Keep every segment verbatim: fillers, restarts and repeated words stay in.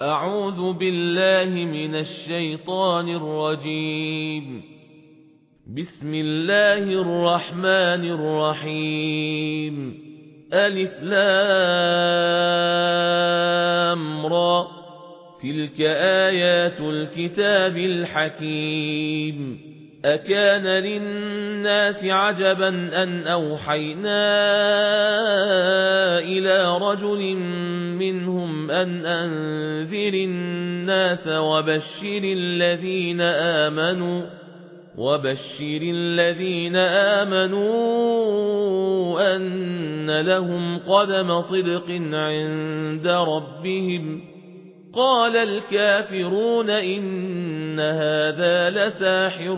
أعوذ بالله من الشيطان الرجيم. بسم الله الرحمن الرحيم. ألف لام را. تلك آيات الكتاب الحكيم. أكان للناس عجبا أن أوحينا إلى رجل منهم أن أنذر الناس وبشر الذين آمنوا وبشر الذين آمنوا أن لهم قدم صدق عند ربهم. قال الكافرون إن هذا لساحر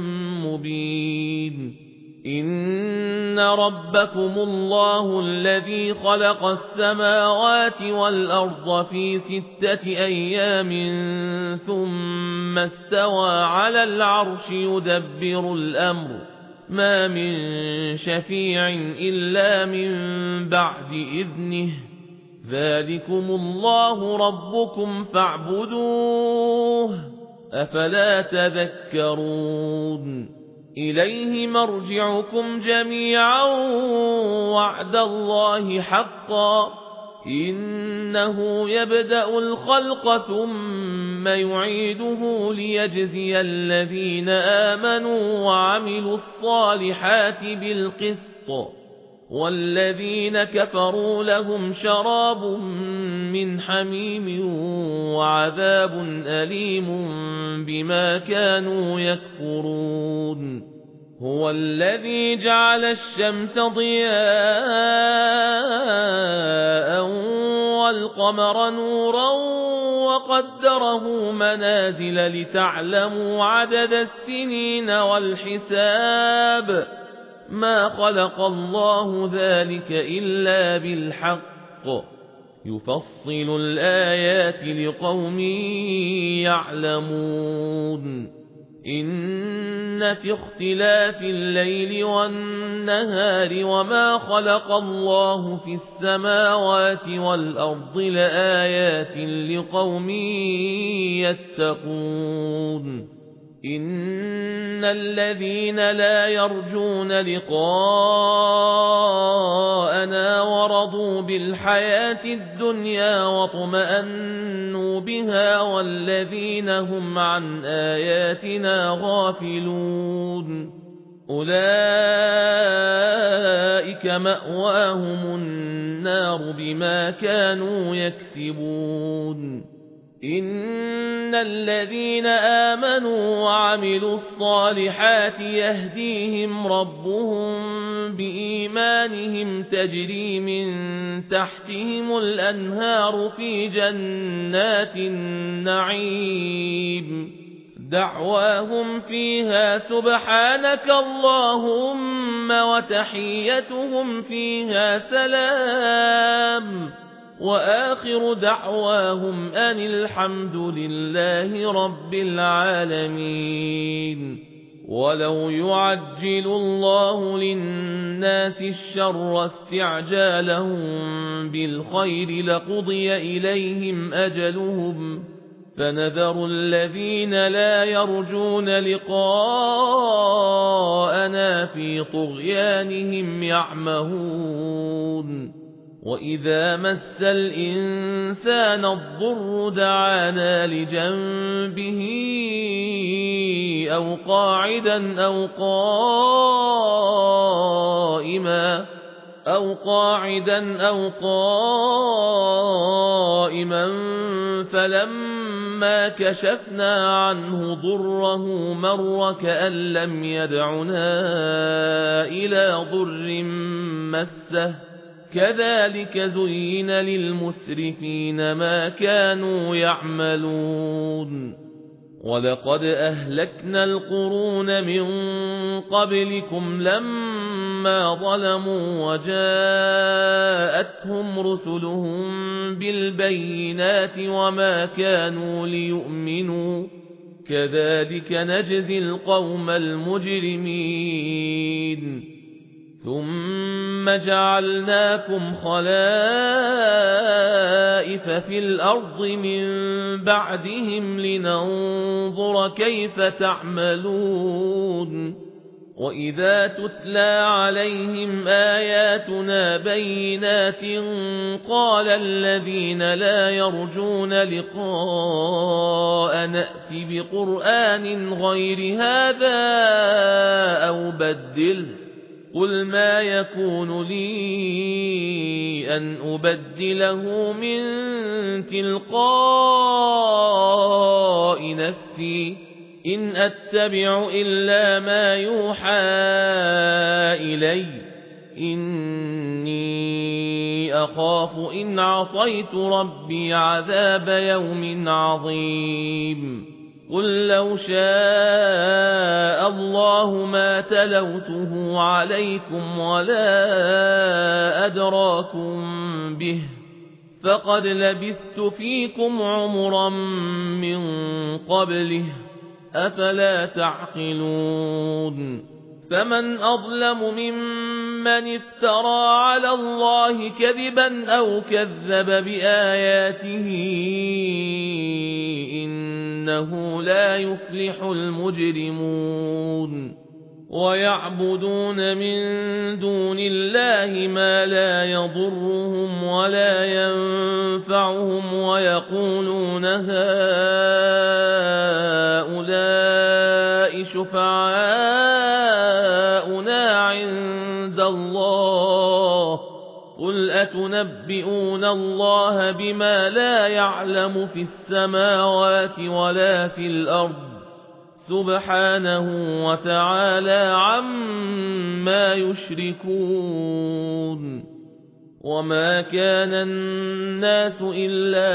مبين. إن ربكم الله الذي خلق السماوات والأرض في ستة أيام ثم استوى على العرش يدبر الأمر ما من شفيع إلا من بعد إذنه. ذلكم الله ربكم فاعبدوه أفلا تذكرون. إليه مرجعكم جميعا وعد الله حقا. إنه يبدأ الخلق ثم يعيده ليجزي الذين آمنوا وعملوا الصالحات بالقسط والذين كفروا لهم شراب من حميم وعذاب أليم بما كانوا يكفرون. هو الذي جعل الشمس ضياء والقمر نورا وقدره منازل لتعلموا عدد السنين والحساب. ما خلق الله ذلك إلا بالحق يفصل الآيات لقوم يعلمون. إن في اختلاف الليل والنهار وما خلق الله في السماوات والأرض لآيات لقوم يتقون. إن الذين لا يرجون لقاءنا ورضوا بالحياة الدنيا واطمأنوا بها والذين هم عن آياتنا غافلون أولئك مأواهم النار بما كانوا يكسبون. إن الذين آمنوا وعملوا الصالحات يهديهم ربهم بإيمانهم تجري من تحتهم الأنهار في جنات النعيم. دعواهم فيها سبحانك اللهم وتحيتهم فيها سلام وآخر دعواهم أن الحمد لله رب العالمين. ولو يعجل الله للناس الشر استعجالهم بالخير لقضي إليهم أجلهم فنذر الذين لا يرجون لقاءنا في طغيانهم يعمهون. وإذا مس الإنسان الضر دعانا لجنبه أو قاعدا أو قائما أو قاعدا أو قائما فلما كشفنا عنه ضره مر كأن لم يدعنا إلى ضر مسه. كذلك زين للمسرفين ما كانوا يعملون. ولقد أهلكنا القرون من قبلكم لما ظلموا وجاءتهم رسلهم بالبينات وما كانوا ليؤمنوا. كذلك نجزي القوم المجرمين. ثم جعلناكم خلائف في الأرض من بعدهم لننظر كيف تعملون وإذا تتلى عليهم آياتنا بينات قال الذين لا يرجون لقاء نأت بقرآن غير هذا أو بدله قل ما يكون لي أن أبدله من تلقاء نفسي إن أتبع إلا ما يوحى إلي إني أخاف إن عصيت ربي عذاب يوم عظيم قل لو شاء الله ما تلوته عليكم ولا أدراكم به فقد لبثت فيكم عمرا من قبله أفلا تعقلون فمن أظلم ممن افترى على الله كذبا أو كذب بآياته إنه لا يفلح المجرمون ويعبدون من دون الله ما لا يضرهم ولا ينفعهم ويقولون هؤلاء شفعاؤنا عند الله قل أتنبئون الله بما لا يعلم في السماوات ولا في الأرض سبحانه وتعالى عما يشركون وما كان الناس إلا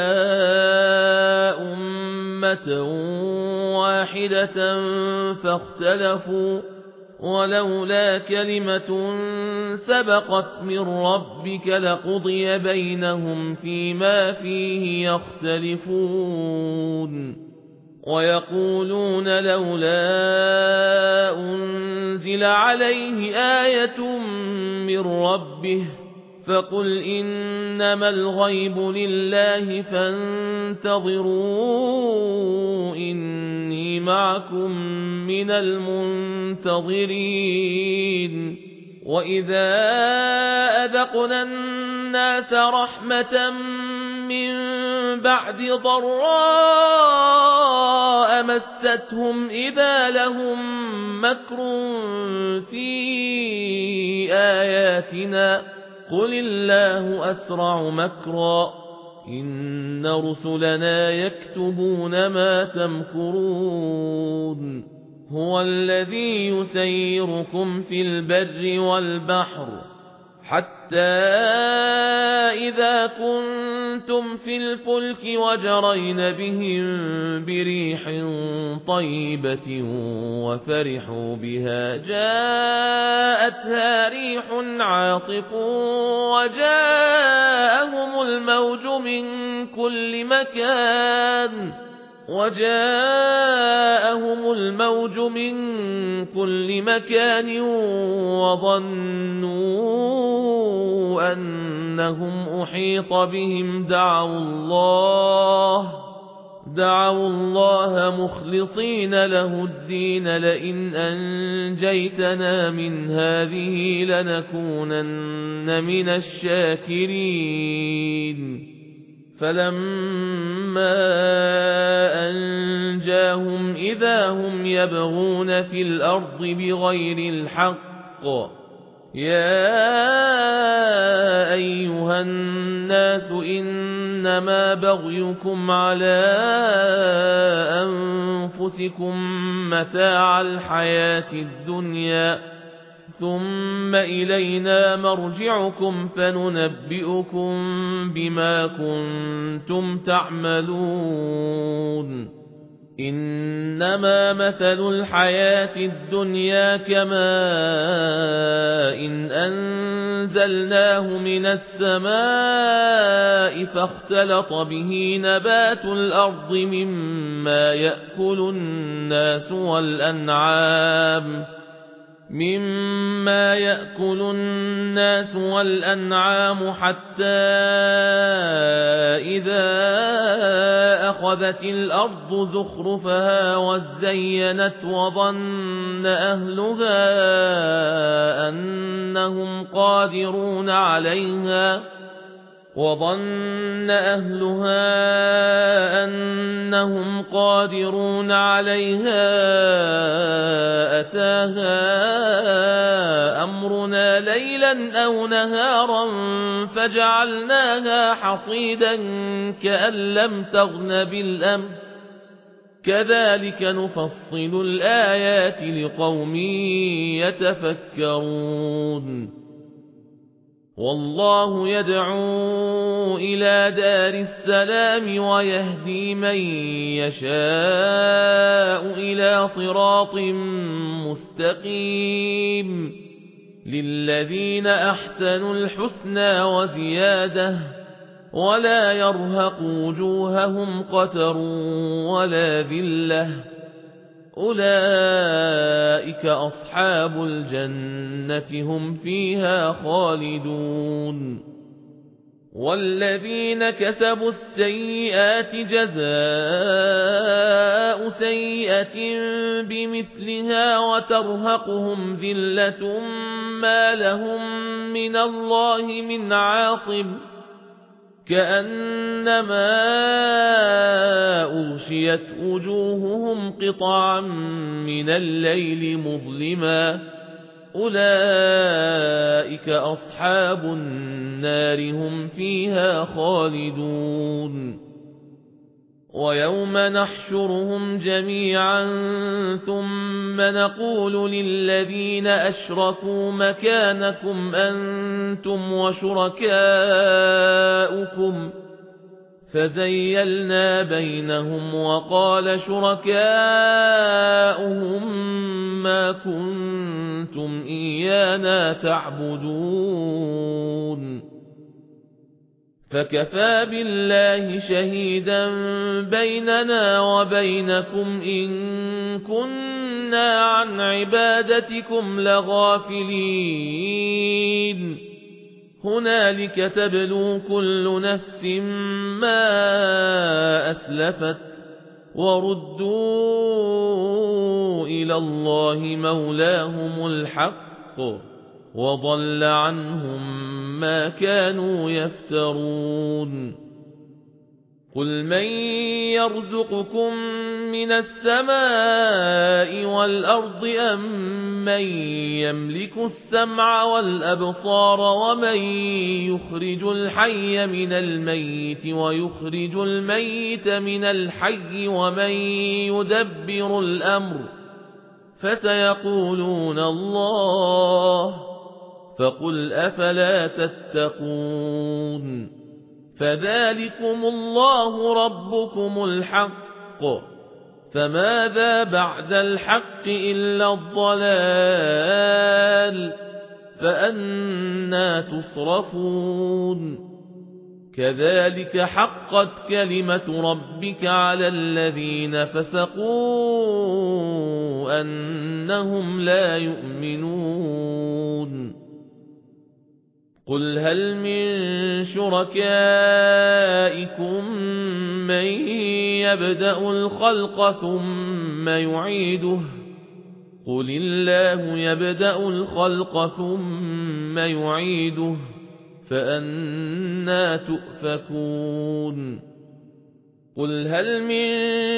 أمة واحدة فاختلفوا ولولا كلمة سبقت من ربك لقضي بينهم فيما فيه يختلفون ويقولون لولا أنزل عليه آية من ربه فقل إنما الغيب لله فانتظروا إني معكم من المنتظرين وإذا أذقنا الناس رحمة من بعد ضراء مستهم إذا لهم مكر في آياتنا قل الله أسرع مكرا إن رسلنا يكتبون ما تمكرون هو الذي يسيركم في البر والبحر حتى إذا كنتم في الفلك وجرين بهم بريح طيبة وفرحوا بها جاءتها ريح عاصف وجاءهم الموج من كل مكان وجاءهم الموج من كل مكان وظنوا أنهم أحيط بهم دعوا الله دعوا الله مخلصين له الدين لئن أنجيتنا من هذه لنكونن من الشاكرين فلما أنجاهم إذا هم يبغون في الأرض بغير الحق يا أيها الناس إنما بغيكم على أنفسكم متاع الحياة الدنيا ثم إلينا مرجعكم فننبئكم بما كنتم تعملون إنما مثل الحياة الدنيا كماء إن أنزلناه من السماء فاختلط به نبات الأرض مما يأكل الناس والأنعام مما يأكل الناس والأنعام حتى إذا أخذت الأرض زخرفها وزينت وظن أهلها أنهم قادرون عليها وظن أهلها أنهم قادرون عليها أتاها أمرنا ليلا أو نهارا فجعلناها حصيدا كأن لم تغن بالأمس كذلك نفصل الآيات لقوم يتفكرون والله يدعو إلى دار السلام ويهدي من يشاء إلى صراط مستقيم للذين أحسنوا الحسنى وزيادة ولا يرهق وجوههم قتر ولا ذلة أولئك أصحاب الجنة هم فيها خالدون والذين كسبوا السيئات جزاء سيئة بمثلها وترهقهم ذلة ما لهم من الله من عاصم كأنما أغشيت وجوههم قطعا من الليل مظلما أولئك أصحاب النار هم فيها خالدون ويوم نحشرهم جميعا ثم نقول للذين أشركوا مكانكم أنتم وشركاؤكم فزيلنا بينهم وقال شركاؤهم ما كنتم إيانا تعبدون فكفى بالله شهيدا بيننا وبينكم إن كنا عن عبادتكم لغافلين هنالك تبلو كل نفس ما أسلفت وردوا إلى الله مولاهم الحق وضل عنهم ما كانوا يفترون قل من يرزقكم من السماء والأرض أم من يملك السمع والأبصار ومن يخرج الحي من الميت ويخرج الميت من الحي ومن يدبر الأمر فسيقولون الله فقل أفلا تتقون فذلكم الله ربكم الحق فماذا بعد الحق إلا الضلال فأنى تصرفون كذلك حقت كلمة ربك على الذين فسقوا أنهم لا يؤمنون قل هل من شركائكم من يبدأ الخلق ثم يعيده قل الله يبدأ الخلق ثم يعيده فأنى تؤفكون قل هل من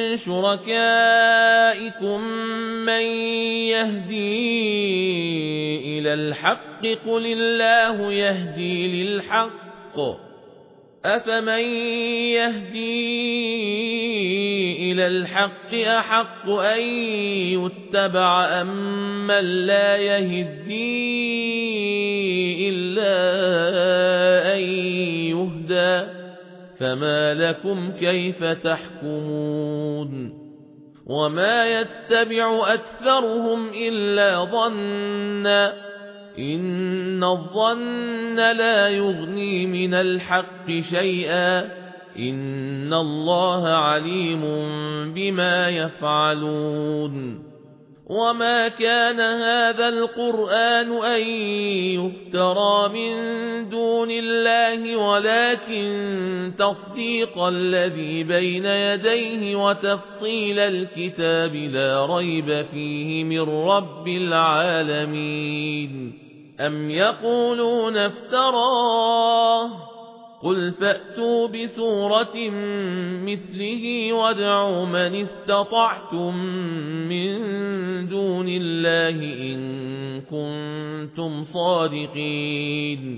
شركائكم من يهدي إلى الحق قل الله يهدي للحق أفمن يهدي إلى الحق أحق أن يتبع أم من لا يهدي إلا أن يهدى فما لكم كيف تحكمون وما يتبع أكثرهم إلا ظنا إن الظن لا يغني من الحق شيئا إن الله عليم بما يفعلون وما كان هذا القرآن أن يفترى من دون الله ولكن تصديق الذي بين يديه وتفصيل الكتاب لا ريب فيه من رب العالمين. أم يقولون افتراه قل فأتوا بسورة مثله وادعوا من استطعتم من دون الله إن كنتم صادقين.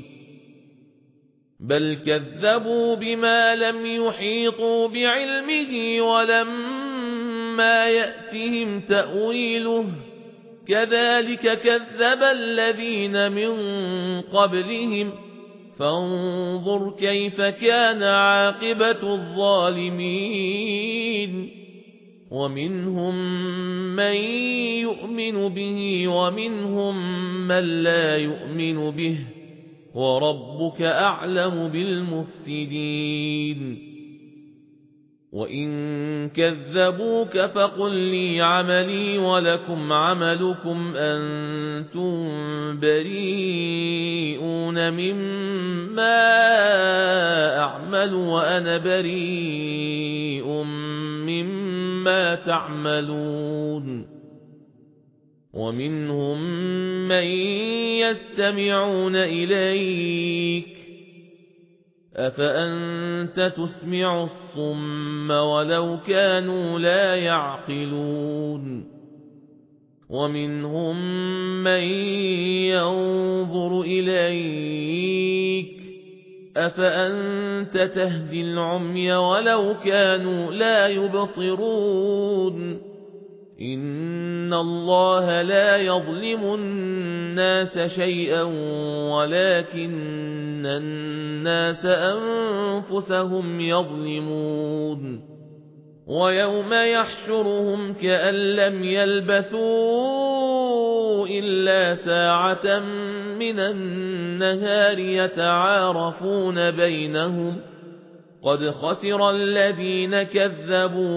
بل كذبوا بما لم يحيطوا بعلمه ولما يأتهم تأويله كذلك كذب الذين من قبلهم فانظر كيف كان عاقبة الظالمين. ومنهم من يؤمن به ومنهم من لا يؤمن به وربك أعلم بالمفسدين. وإن كذبوك فقل لي عملي ولكم عملكم أنتم بريئون مما أعمل وأنا بريء مما تعملون. ومنهم من يستمعون إليك أفأنت تسمع الصم ولو كانوا لا يعقلون. ومنهم من ينظر إليك أفأنت تهدي العمي ولو كانوا لا يبصرون. إن الله لا يظلم الناس شيئا ولكن الناس أنفسهم يظلمون. ويوم يحشرهم كأن لم يلبثوا إلا ساعة من النهار يتعارفون بينهم قد خسر الذين كذبوا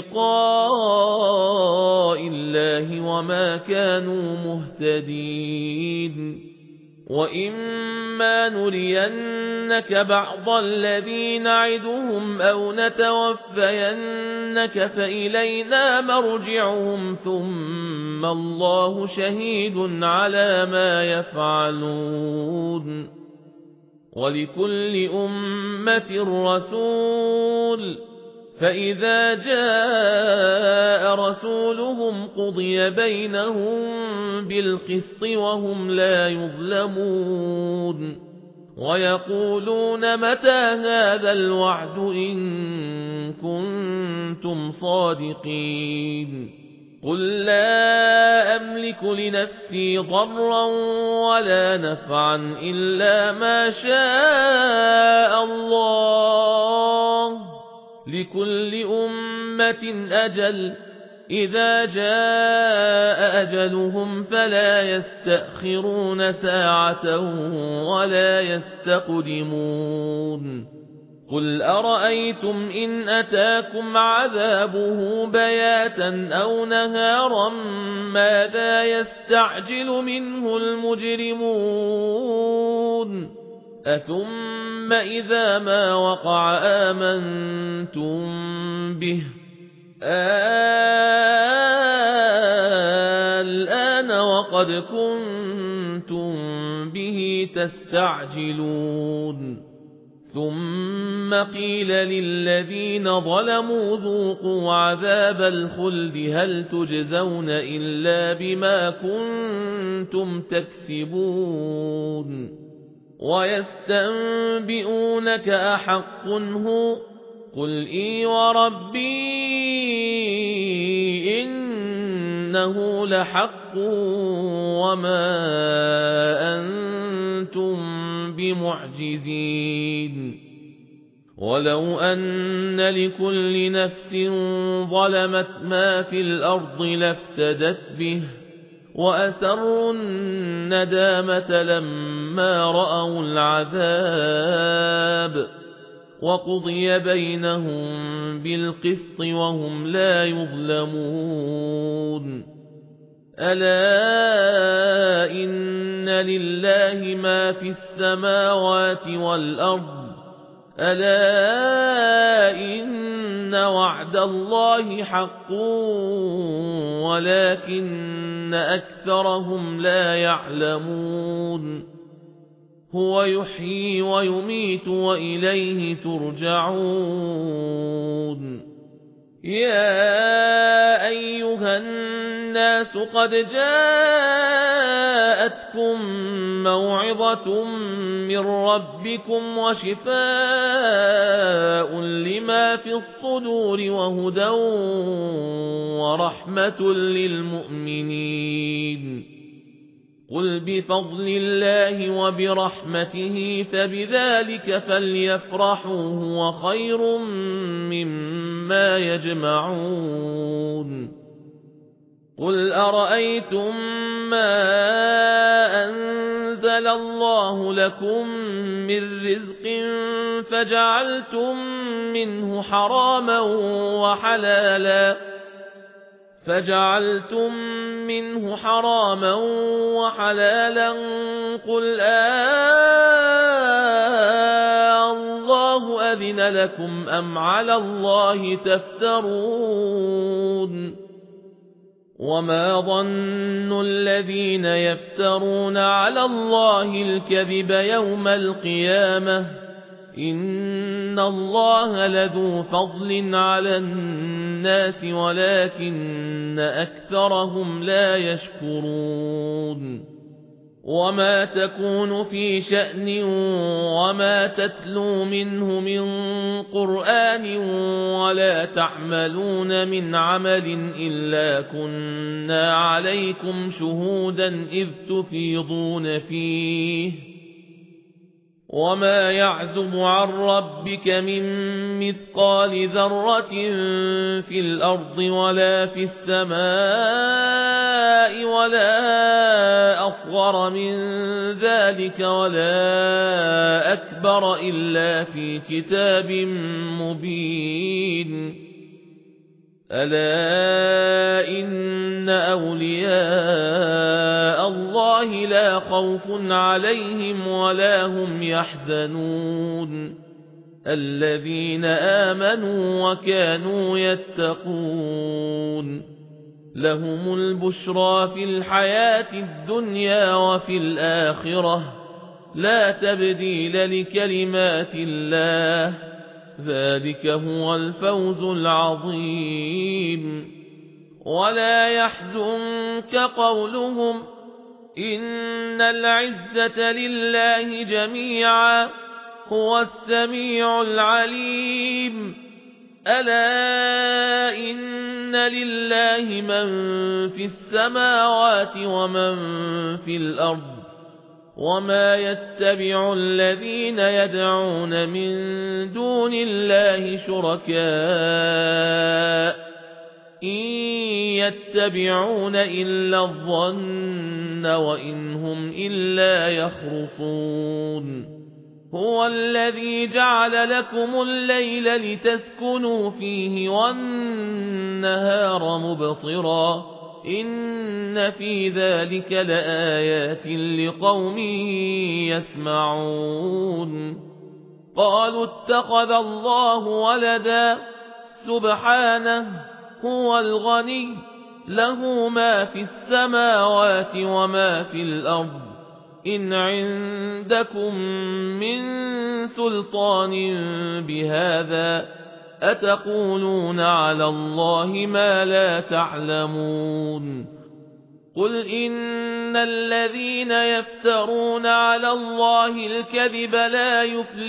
بلقاء الله وما كانوا مهتدين. وإما نرينك بعض الذي نعدهم أو نتوفينك فإلينا مرجعهم ثم الله شهيد على ما يفعلون. ولكل أمة رسول فإذا جاء رسولهم قضي بينهم بالقسط وهم لا يظلمون. ويقولون متى هذا الوعد إن كنتم صادقين. قل لا أملك لنفسي ضرا ولا نفعا إلا ما شاء الله لكل أمة أجل إذا جاء أجلهم فلا يستأخرون ساعة ولا يستقدمون. قل أرأيتم إن أتاكم عذابه بياتا أو نهارا ماذا يستعجل منه المجرمون أثم إذا ما وقع آمنتم به الآن وقد كنتم به تستعجلون. ثم قيل للذين ظلموا ذوقوا عذاب الخلد هل تجزون إلا بما كنتم تكسبون. ويستنبئونك أحق هو قل إي وربي إنه لحق وما أنتم بمعجزين. ولو أن لكل نفس ظلمت ما في الأرض لافتدت به وأسروا الندامة لما رأوا العذاب وقضي بينهم بالقسط وهم لا يظلمون. ألا إن لله ما في السماوات والأرض ألا إن وعد الله حق ولكن أكثرهم لا يعلمون هو يحيي ويميت وإليه ترجعون يا أيها الناس قد جاءتكم موعظة من ربكم وشفاء لما في الصدور وهدى ورحمة للمؤمنين قل بفضل الله وبرحمته فبذلك فليفرحوا هو خير مما يجمعون قل أرأيتم ما أنزل الله لكم من رزق فجعلتم منه حراما وحلالا فجعلتم منه حراما وحلالا قل آه الله أذن لكم أم على الله تفترون وما ظن الذين يفترون على الله الكذب يوم القيامة إن الله لذو فضل على الناس ولكن أكثرهم لا يشكرون وما تكون في شأن وما تتلو منه من قرآن ولا تعملون من عمل إلا كنا عليكم شهودا إذ تفيضون فيه وما يعزب عن ربك من مثقال ذرة في الأرض ولا في السماء ولا أصغر من ذلك ولا أكبر إلا في كتاب مبين ألا إن أولياء الله لا خوف عليهم ولا هم يحزنون الذين آمنوا وكانوا يتقون لهم البشرى في الحياة الدنيا وفي الآخرة لا تبديل لكلمات الله ذلك هو الفوز العظيم ولا يحزنك قولهم إن العزة لله جميعا هو السميع العليم ألا إن لله من في السماوات ومن في الأرض وما يتبع الذين يدعون من دون الله شركاء إن يتبعون إلا الظن وإن هم إلا يخرصون هو الذي جعل لكم الليل لتسكنوا فيه والنهار مبصرا إن في ذلك لآيات لقوم يسمعون قالوا اتخذ الله ولدا سبحانه هو الغني له ما في السماوات وما في الأرض إن عندكم من سلطان بهذا أتقولون على الله ما لا تعلمون قل إن الذين يفترون على الله الكذب لا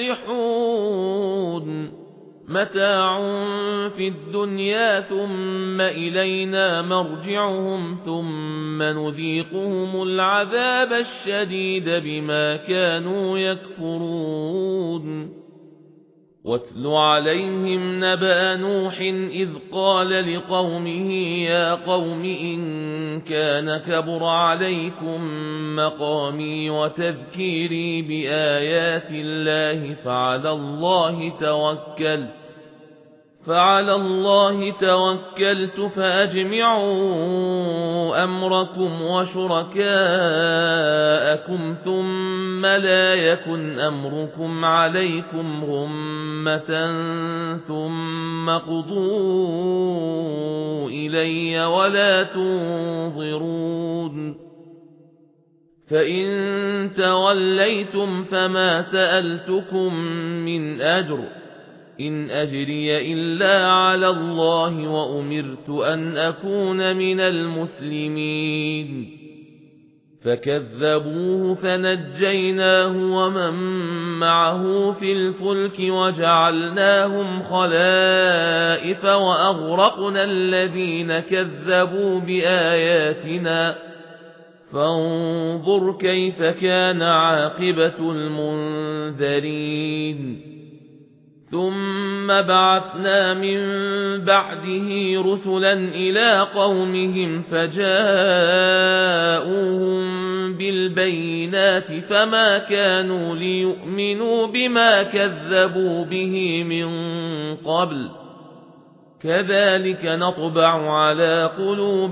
يفلحون متاع في الدنيا ثم إلينا مرجعهم ثم نذيقهم العذاب الشديد بما كانوا يكفرون واتل عليهم نبأ نوح إذ قال لقومه يا قوم إن كان كبر عليكم مقامي وتذكيري بآيات الله فعلى الله توكل فعلى الله توكلت فأجمعوا أمركم وشركاءكم ثم لا يكن أمركم عليكم غمة ثم قضوا إلي ولا تنظرون فإن توليتم فما سألتكم من أجر إن أجري إلا على الله وأمرت أن أكون من المسلمين فكذبوه فنجيناه ومن معه في الفلك وجعلناهم خلائف وأغرقنا الذين كذبوا بآياتنا فانظر كيف كان عاقبة المنذرين ثم بعثنا من بعده رسلا إلى قومهم فجاءوهم بالبينات فما كانوا ليؤمنوا بما كذبوا به من قبل كذلك نطبع على قلوب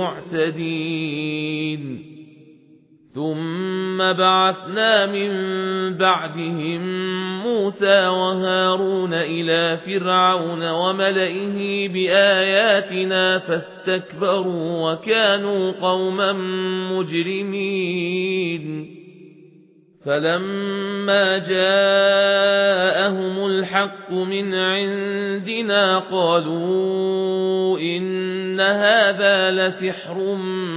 المعتدين ثم بعثنا من بعدهم موسى وهارون إلى فرعون وملئه بآياتنا فاستكبروا وكانوا قوما مجرمين فلما جاءهم الحق من عندنا قالوا إن هذا لسحر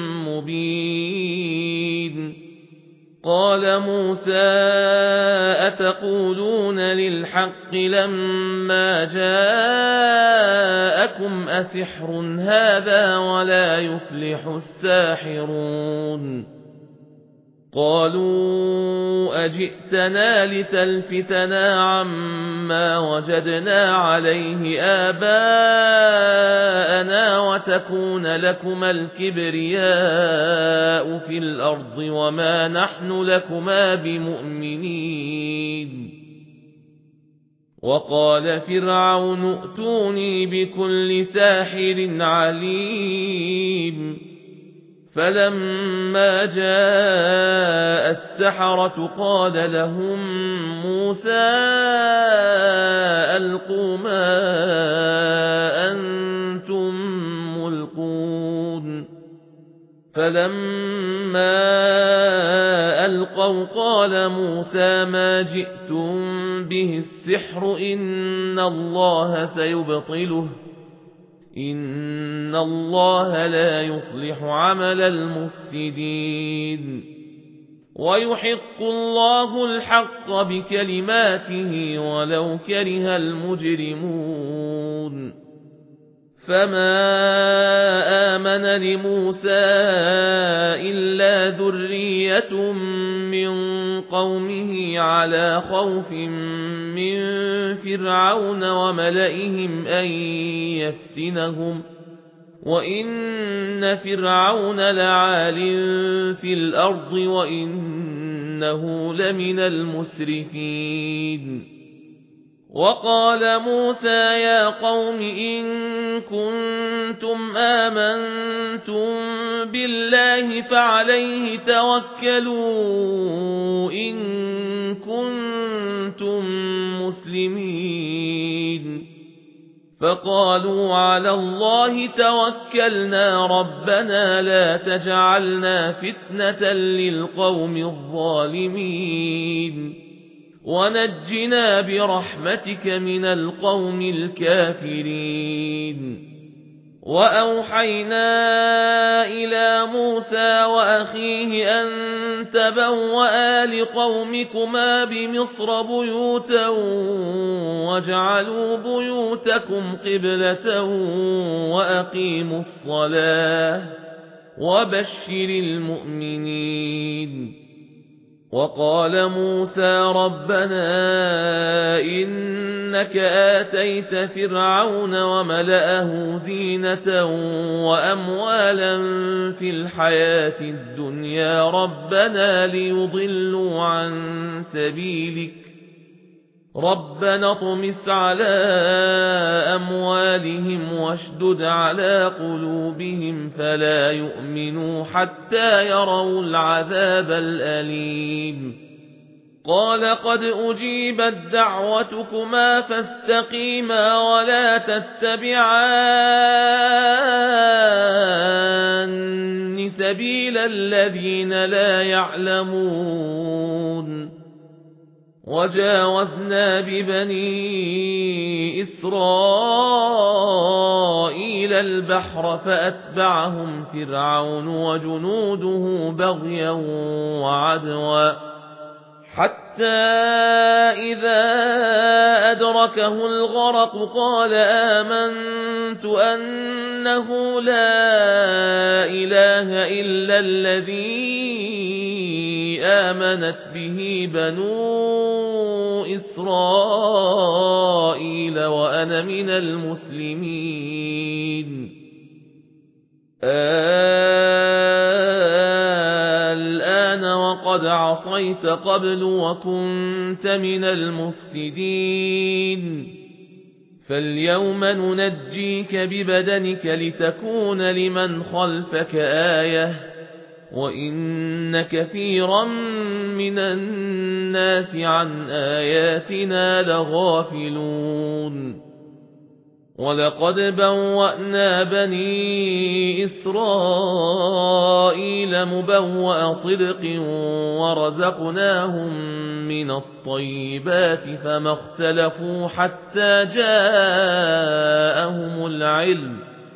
مبين قال موسى أتقولون للحق لما جاءكم أسحر هذا ولا يفلح الساحرون قالوا أجئتنا لتلفتنا عما وجدنا عليه آباءنا وتكون لكما الكبرياء في الأرض وما نحن لكما بمؤمنين وقال فرعون ائتوني بكل ساحر عليم فلما جاء السحرة قال لهم موسى ألقوا ما أنتم ملقون فلما ألقوا قال موسى ما جئتم به السحر إن الله سيبطله إن الله لا يصلح عمل المفسدين ويحق الله الحق بكلماته ولو كره المجرمون فما آمن لموسى إلا ذرية من قومه على خوف من فرعون وملئهم أن يفتنهم وإن فرعون لعال في الأرض وإنه لمن المسرفين وقال موسى يا قوم إن كنتم آمنتم بالله فعليه توكلوا إن كنتم مسلمين فقالوا على الله توكلنا ربنا لا تجعلنا فتنة للقوم الظالمين ونجنا برحمتك من القوم الكافرين وأوحينا إلى موسى وأخيه أن تبوأ لقومكما بمصر بيوتا واجعلوا بيوتكم قبلة وأقيموا الصلاة وبشر المؤمنين وقال موسى ربنا إنك آتيت فرعون وملأه زينة وأموالا في الحياة الدنيا ربنا ليضلوا عن سبيلك ربنا اطمس على أموالهم واشدد على قلوبهم فلا يؤمنوا حتى يروا العذاب الأليم قال قد أجيبت دعوتكما فاستقيما ولا تتبعان سبيل الذين لا يعلمون وجاوزنا ببني إسرائيل البحر فأتبعهم فرعون وجنوده بغيا وعدوا حتى إذا أدركه الغرق قال آمنت أنه لا إله إلا الذي آمنت به بنو إسرائيل وأنا من المسلمين الآن وقد عصيت قبل وكنت من المفسدين فاليوم ننجيك ببدنك لتكون لمن خلفك آية وإن كثيرا من الناس عن آياتنا لغافلون ولقد بوأنا بني إسرائيل مبوأ صدق ورزقناهم من الطيبات فما اختلفوا حتى جاءهم العلم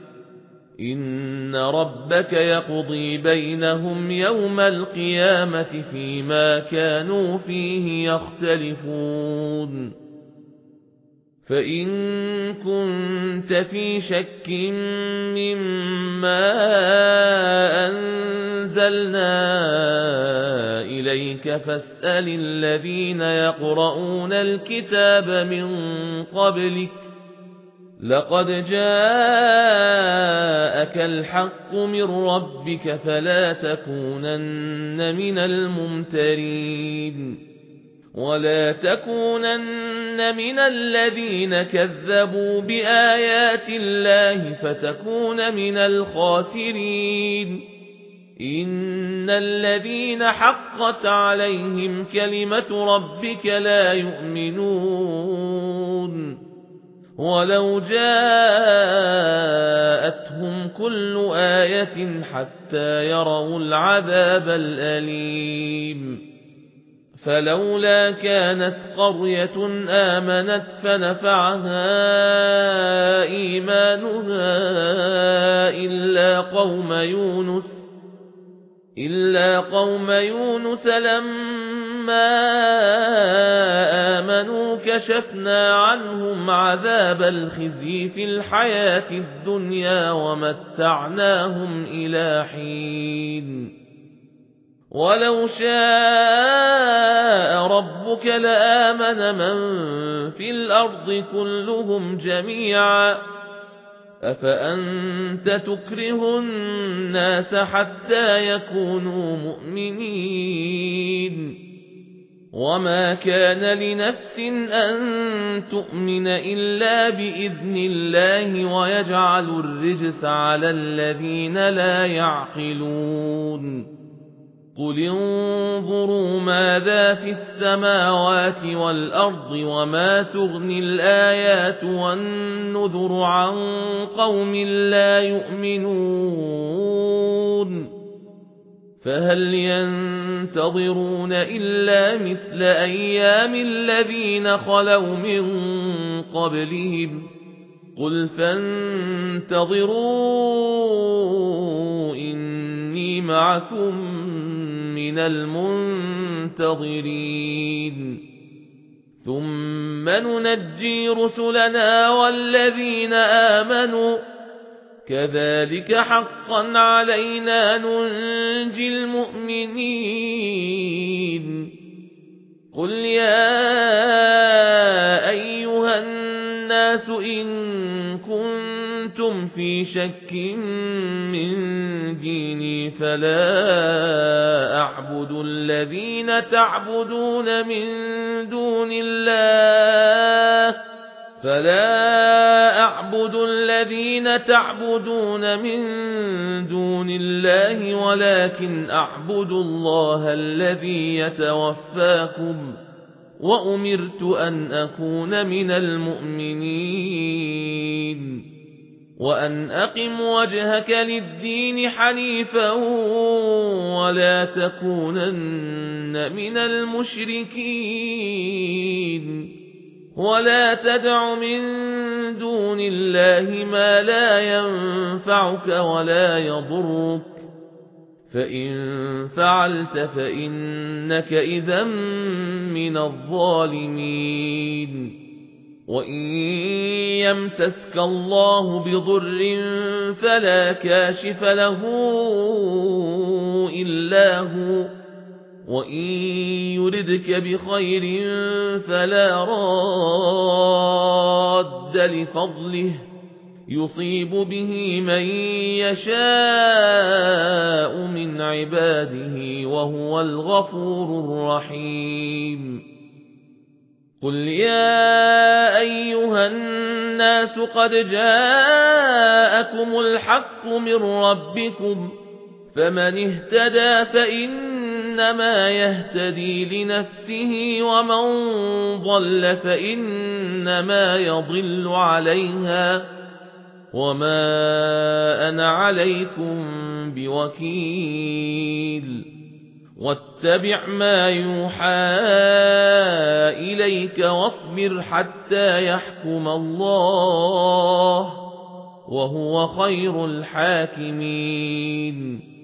إن ربك يقضي بينهم يوم القيامة فيما كانوا فيه يختلفون فإن كنت في شك مما أنزلنا إليك فاسأل الذين يقرؤون الكتاب من قبلك لقد جاءك الحق من ربك فلا تكونن من الممترين ولا تكونن من الذين كذبوا بآيات الله فتكون من الخاسرين إن الذين حقت عليهم كلمة ربك لا يؤمنون ولو جاءتهم كل آية حتى يروا العذاب الأليم فلولا كانت قرية آمنت فنفعها إيمانها إلا قوم يونس إلا قوم يونس لما آمنوا كشفنا عنهم عذاب الخزي في الحياة الدنيا ومتعناهم إلى حين ولو شاء ربك لآمن من في الأرض كلهم جميعا أفأنت تكره الناس حتى يكونوا مؤمنين وما كان لنفس أن تؤمن إلا بإذن الله ويجعل الرجس على الذين لا يعقلون قل انظروا ماذا في السماوات والأرض وما تغني الآيات والنذر عن قوم لا يؤمنون فهل ينتظرون إلا مثل أيام الذين خلوا من قبلهم قل فانتظروا إني معكم من المنتظرين ثم ننجي رسلنا والذين آمنوا كذلك حقا علينا ننجي المؤمنين قل يا أيها الناس إن كنتم في شك من ديني فلا أعبد الذين تعبدون من دون الله فلا أعبد الذين تعبدون من دون الله ولكن أعبد الله الذي يتوفاكم وأمرت أن أكون من المؤمنين وأن أقم وجهك للدين حنيفا ولا تكونن من المشركين ولا تدع من دون الله ما لا ينفعك ولا يضرك فإن فعلت فإنك إذا من الظالمين وإن يمسسك الله بضر فلا كاشف له إلا هو وإن يردك بخير فلا راد لفضله يصيب به من يشاء من عباده وهو الغفور الرحيم قل يا أيها الناس قد جاءكم الحق من ربكم فمن اهتدى فإنما يهتدي لنفسه ومن ضل فإنما يضل عليها وما أنا عليكم بوكيل واتبع ما يوحى إليك واصبر حتى يحكم الله وهو خير الحاكمين